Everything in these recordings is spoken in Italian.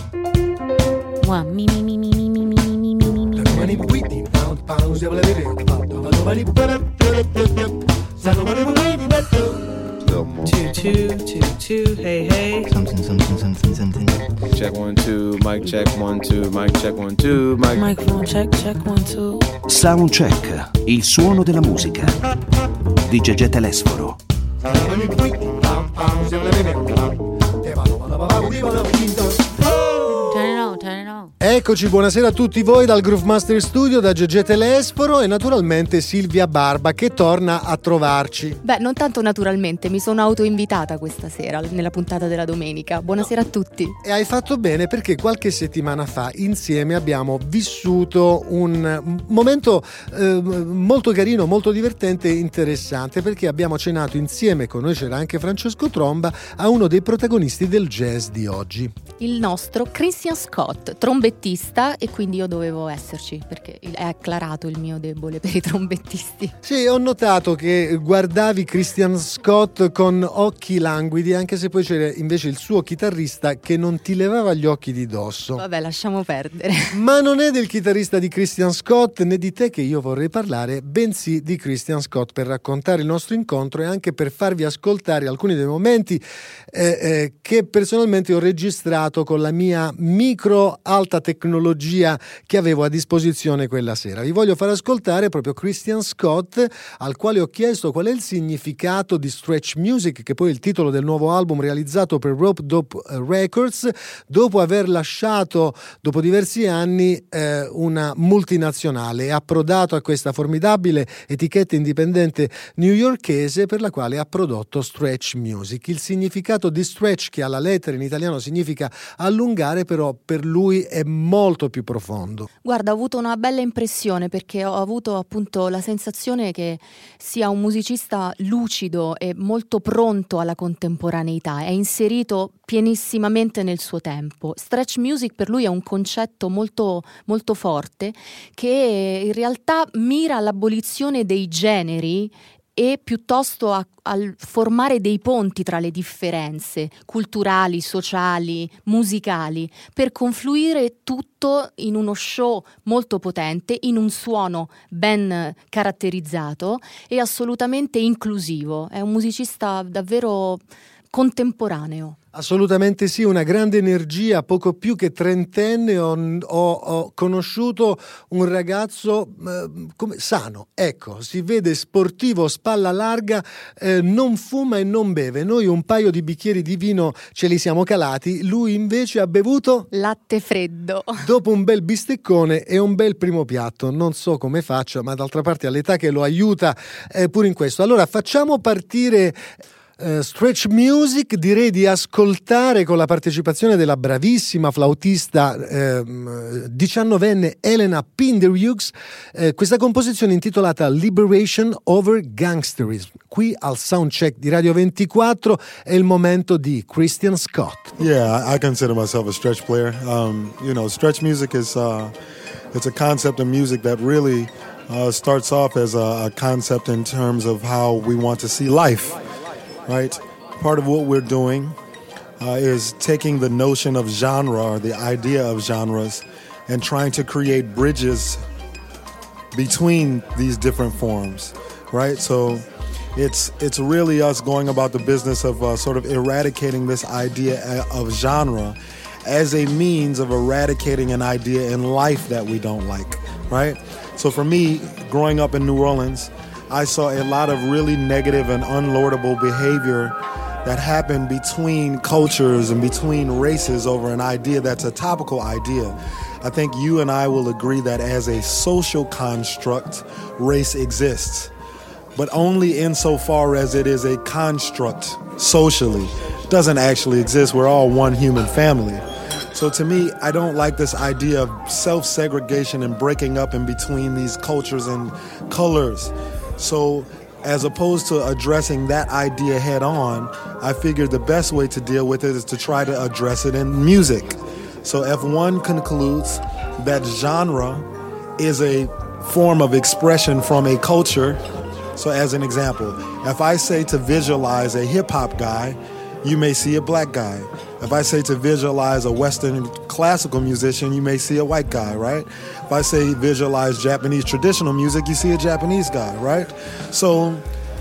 Two, hey, hey. Something. Check 1 2, mic check 1 2, mic check 1 2, mic. Microphone check 1 2. Soundcheck, il suono della musica di Gegè Telesforo. Turn it on. Eccoci, buonasera a tutti voi dal Groove Master Studio, da Gegè Telesforo e naturalmente Silvia Barba che torna a trovarci. Beh, non tanto naturalmente, mi sono autoinvitata questa sera nella puntata della domenica. Buonasera a tutti. E hai fatto bene perché qualche settimana fa insieme abbiamo vissuto un momento molto carino, molto divertente e interessante, perché abbiamo cenato insieme, con noi c'era anche Francesco Tromba, a uno dei protagonisti del jazz di oggi. Il nostro Christian Scott, trombettista, e quindi io dovevo esserci perché è acclarato il mio debole per i trombettisti. Sì, ho notato che guardavi Christian Scott con occhi languidi, anche se poi c'era invece il suo chitarrista che non ti levava gli occhi di dosso. Vabbè, lasciamo perdere. Ma non è del chitarrista di Christian Scott né di te che io vorrei parlare, bensì di Christian Scott, per raccontare il nostro incontro e anche per farvi ascoltare alcuni dei momenti che personalmente ho registrato con la mia micro alta tecnologia che avevo a disposizione quella sera. Vi voglio far ascoltare proprio Christian Scott, al quale ho chiesto qual è il significato di Stretch Music, che poi è il titolo del nuovo album realizzato per Rope Dope Records, dopo aver lasciato dopo diversi anni una multinazionale e approdato a questa formidabile etichetta indipendente newyorkese per la quale ha prodotto Stretch Music. Il significato di stretch, che alla lettera in italiano significa allungare, però per lui è molto più profondo. Guarda, ho avuto una bella impressione perché ho avuto appunto la sensazione che sia un musicista lucido e molto pronto alla contemporaneità, è inserito pienissimamente nel suo tempo. Stretch music per lui è un concetto molto, molto forte che in realtà mira all'abolizione dei generi e piuttosto al formare dei ponti tra le differenze culturali, sociali, musicali, per confluire tutto in uno show molto potente, in un suono ben caratterizzato e assolutamente inclusivo. È un musicista davvero contemporaneo. Assolutamente sì, una grande energia, poco più che trentenne. Ho conosciuto un ragazzo sano, ecco, si vede sportivo, spalla larga, non fuma e non beve. Noi un paio di bicchieri di vino ce li siamo calati, lui invece ha bevuto latte freddo dopo un bel bisteccone e un bel primo piatto. Non so come faccia, ma d'altra parte all'età che lo aiuta pure in questo. Allora facciamo partire Stretch Music, direi di ascoltare con la partecipazione della bravissima flautista 19enne Elena Pinderhughes questa composizione intitolata Liberation Over Gangsterism. Qui al Soundcheck di Radio 24 è il momento di Christian Scott. Yeah, I consider myself a stretch player. Stretch music is it's a concept of music that really starts off as a concept in terms of how we want to see life. Right? Part of what we're doing is taking the notion of genre, or the idea of genres, and trying to create bridges between these different forms, right? So it's really us going about the business of sort of eradicating this idea of genre as a means of eradicating an idea in life that we don't like, right? So for me, growing up in New Orleans, I saw a lot of really negative and unlordable behavior that happened between cultures and between races over an idea that's a topical idea. I think you and I will agree that as a social construct, race exists, but only insofar as it is a construct socially. It doesn't actually exist. We're all one human family. So to me, I don't like this idea of self-segregation and breaking up in between these cultures and colors. So as opposed to addressing that idea head on, I figured the best way to deal with it is to try to address it in music. So if one concludes that genre is a form of expression from a culture, so as an example, if I say to visualize a hip-hop guy, you may see a black guy. If I say to visualize a Western classical musician, you may see a white guy, right? If I say visualize Japanese traditional music, you see a Japanese guy, right? So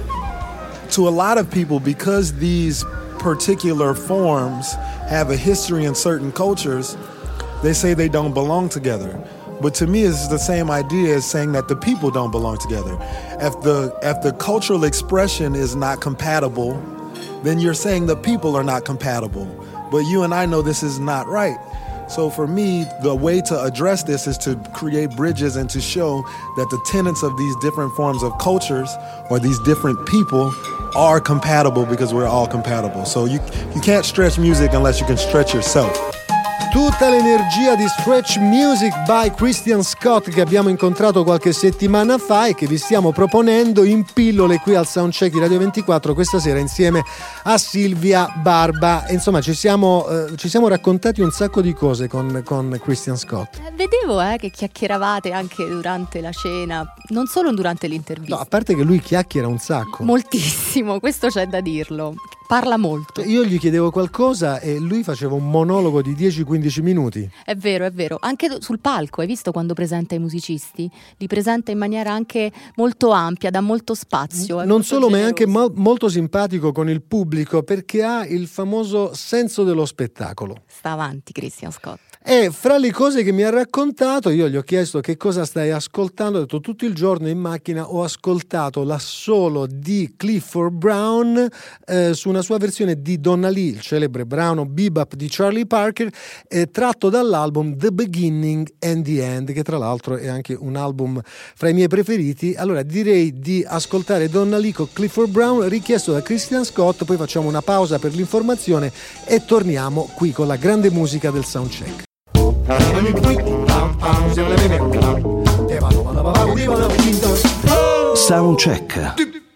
to a lot of people, because these particular forms have a history in certain cultures, they say they don't belong together. But to me, it's the same idea as saying that the people don't belong together. If the cultural expression is not compatible, then you're saying the people are not compatible. But you and I know this is not right. So for me, the way to address this is to create bridges and to show that the tenets of these different forms of cultures or these different people are compatible because we're all compatible. So you can't stretch music unless you can stretch yourself. Tutta l'energia di Stretch Music by Christian Scott che abbiamo incontrato qualche settimana fa e che vi stiamo proponendo in pillole qui al Soundcheck di Radio 24 questa sera insieme a Silvia Barba. Insomma, ci siamo raccontati un sacco di cose con Christian Scott. Vedevo che chiacchieravate anche durante la cena, non solo durante l'intervista. No, a parte che lui chiacchiera un sacco. Moltissimo, questo c'è da dirlo. Parla molto. Io gli chiedevo qualcosa e lui faceva un monologo di 10-15 minuti. È vero. Anche sul palco, hai visto quando presenta i musicisti? Li presenta in maniera anche molto ampia, dà molto spazio. Non solo, ma è anche molto simpatico con il pubblico perché ha il famoso senso dello spettacolo. Sta avanti Christian Scott. E fra le cose che mi ha raccontato, io gli ho chiesto che cosa stai ascoltando, ho detto tutto il giorno in macchina ho ascoltato l'assolo di Clifford Brown su una sua versione di Donna Lee, il celebre brano Bebop di Charlie Parker, tratto dall'album The Beginning and the End, che tra l'altro è anche un album fra i miei preferiti. Allora direi di ascoltare Donna Lee con Clifford Brown, richiesto da Christian Scott, poi facciamo una pausa per l'informazione e torniamo qui con la grande musica del Soundcheck. Soundcheck.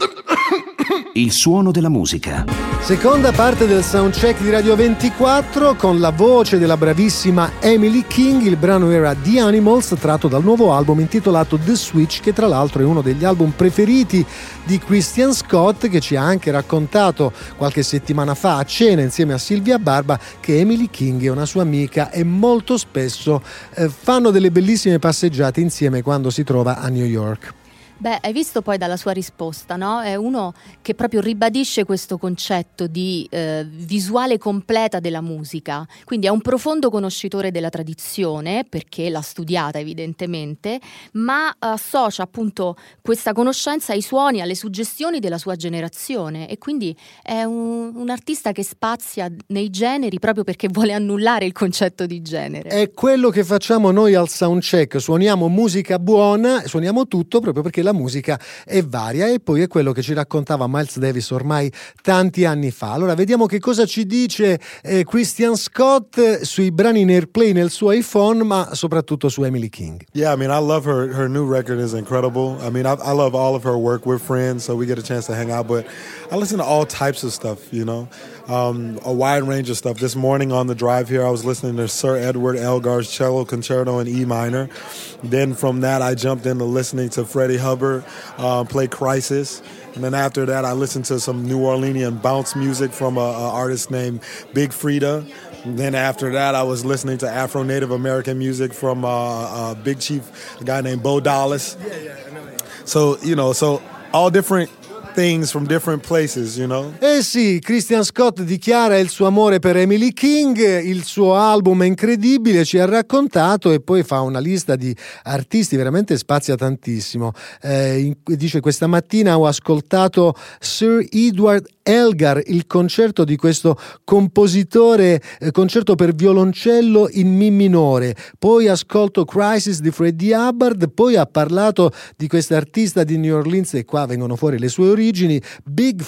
Il suono della musica. Seconda parte del Soundcheck di Radio 24 con la voce della bravissima Emily King. Il brano era The Animals, tratto dal nuovo album intitolato The Switch, che tra l'altro è uno degli album preferiti di Christian Scott, che ci ha anche raccontato qualche settimana fa a cena insieme a Silvia Barba che Emily King è una sua amica e molto spesso fanno delle bellissime passeggiate insieme quando si trova a New York. Beh, hai visto poi dalla sua risposta, no? È uno che proprio ribadisce questo concetto di visuale completa della musica, quindi è un profondo conoscitore della tradizione, perché l'ha studiata evidentemente, ma associa appunto questa conoscenza ai suoni, alle suggestioni della sua generazione, e quindi è un artista che spazia nei generi proprio perché vuole annullare il concetto di genere. È quello che facciamo noi al Soundcheck, suoniamo musica buona, suoniamo tutto proprio perché la musica è varia, e poi è quello che ci raccontava Miles Davis ormai tanti anni fa. Allora vediamo che cosa ci dice Christian Scott sui brani in airplay nel suo iPhone, ma soprattutto su Emily King. Yeah, I mean, I love her new record is incredible. I mean, I love all of her work. We're friends, so we get a chance to hang out, but I listen to all types of stuff, you know, a wide range of stuff. This morning on the drive here, I was listening to Sir Edward Elgar's Cello Concerto in E minor. Then from that, I jumped into listening to Freddie Hubbard play Crisis. And then after that, I listened to some New Orleanian bounce music from an artist named Big Frida. And then after that, I was listening to Afro-Native American music from Big Chief, a guy named Bo Dallas. Yeah, I know. So, you know, so all different things from different places, you know? Eh sì, Christian Scott dichiara il suo amore per Emily King, il suo album è incredibile, ci ha raccontato, e poi fa una lista di artisti, veramente spazia tantissimo. Dice: questa mattina ho ascoltato Sir Edward Elgar, il concerto di questo compositore, concerto per violoncello in Mi minore, poi ascolto Crisis di Freddie Hubbard, poi ha parlato di quest'artista di New Orleans, e qua vengono fuori le sue origini, Big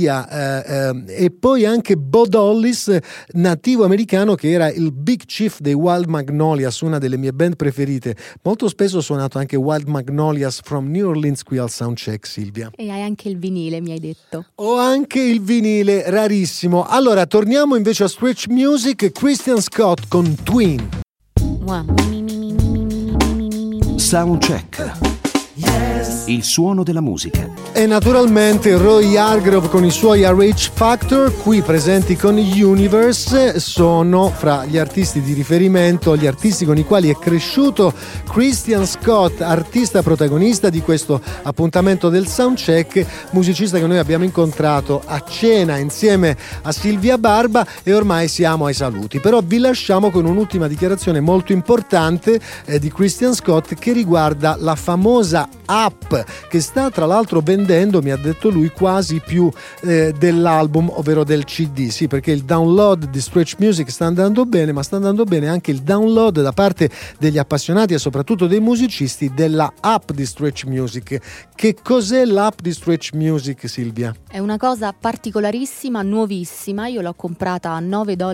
Frida, e poi anche Bo Dallas, nativo americano, che era il Big Chief dei Wild Magnolias, una delle mie band preferite. Molto spesso ho suonato anche Wild Magnolias from New Orleans qui al Soundcheck, Silvia. E hai anche il vinile, mi hai detto. Ho anche il vinile, rarissimo. Allora, torniamo invece a Stretch Music, Christian Scott con Twin. Soundcheck. Il suono della musica. E naturalmente Roy Hargrove con i suoi RH Factor, qui presenti con Universe, sono fra gli artisti di riferimento, gli artisti con i quali è cresciuto Christian Scott, artista protagonista di questo appuntamento del Soundcheck, musicista che noi abbiamo incontrato a cena insieme a Silvia Barba, e ormai siamo ai saluti. Però vi lasciamo con un'ultima dichiarazione molto importante di Christian Scott, che riguarda la famosa app che sta tra l'altro vendendo, mi ha detto lui, quasi più dell'album, ovvero del CD. Sì, perché il download di Stretch Music sta andando bene, ma sta andando bene anche il download da parte degli appassionati e soprattutto dei musicisti della app di Stretch Music. Che cos'è l'app di Stretch Music, Silvia? È una cosa particolarissima, nuovissima. Io l'ho comprata a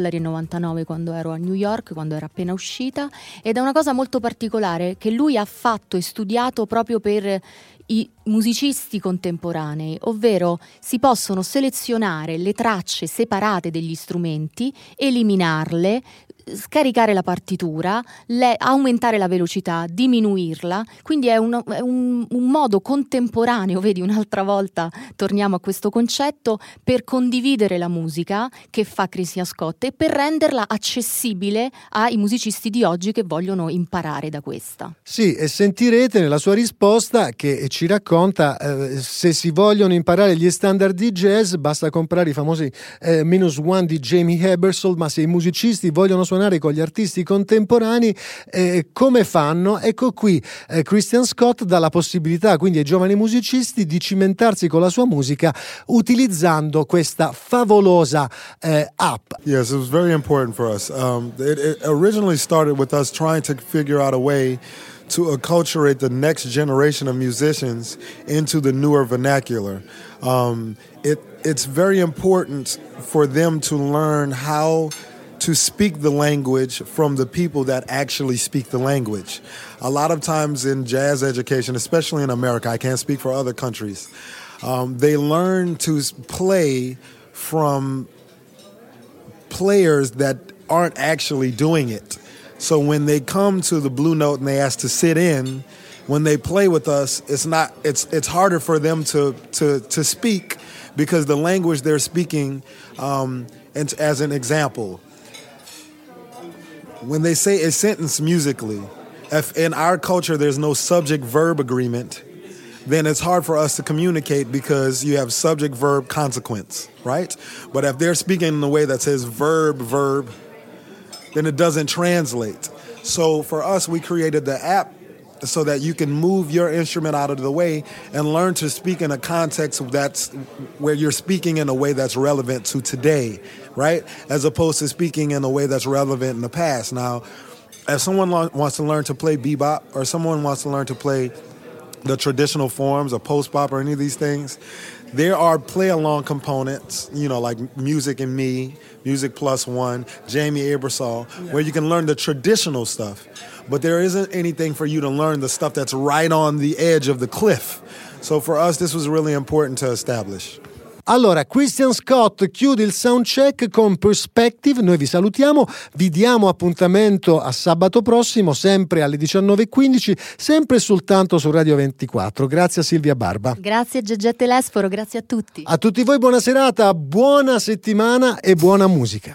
$9,99 quando ero a New York, quando era appena uscita, ed è una cosa molto particolare che lui ha fatto e studiato proprio per i musicisti contemporanei, ovvero si possono selezionare le tracce separate degli strumenti, eliminarle, scaricare la partitura, aumentare la velocità, diminuirla, quindi è un modo contemporaneo, vedi, un'altra volta torniamo a questo concetto, per condividere la musica che fa Christian Scott e per renderla accessibile ai musicisti di oggi che vogliono imparare da questa. Sì, e sentirete nella sua risposta che ci racconta se si vogliono imparare gli standard di jazz basta comprare i famosi -1 di Jamie Ebersole, ma se i musicisti vogliono suonare con gli artisti contemporanei, come fanno? Ecco qui Christian Scott dà la possibilità quindi ai giovani musicisti di cimentarsi con la sua musica utilizzando questa favolosa app. Yes, it was very important for us. It originally started with us trying to figure out a way to acculturate the next generation of musicians into the newer vernacular. It's very important for them to learn how to speak the language from the people that actually speak the language. A lot of times in jazz education, especially in America, I can't speak for other countries, they learn to play from players that aren't actually doing it. So when they come to the Blue Note and they ask to sit in, when they play with us, it's harder for them to speak because the language they're speaking, and as an example, when they say a sentence musically, if in our culture there's no subject-verb agreement, then it's hard for us to communicate because you have subject-verb consequence, right? But if they're speaking in a way that says verb, then it doesn't translate. So for us, we created the app so that you can move your instrument out of the way and learn to speak in a context that's where you're speaking in a way that's relevant to today, right? As opposed to speaking in a way that's relevant in the past. Now, if someone wants to learn to play bebop or someone wants to learn to play the traditional forms of post-bop or any of these things, there are play-along components, like Music and Me, Music Plus One, Jamie Ebersole, where you can learn the traditional stuff. But there isn't anything for you to learn the stuff that's right on the edge of the cliff. So for us, this was really important to establish. Allora, Christian Scott chiude il soundcheck con Perspective. Noi vi salutiamo, vi diamo appuntamento a sabato prossimo, sempre alle 19:15, sempre e soltanto su Radio 24. Grazie a Silvia Barba. Grazie Gegè Telesforo, grazie a tutti. A tutti voi buona serata, buona settimana e buona musica.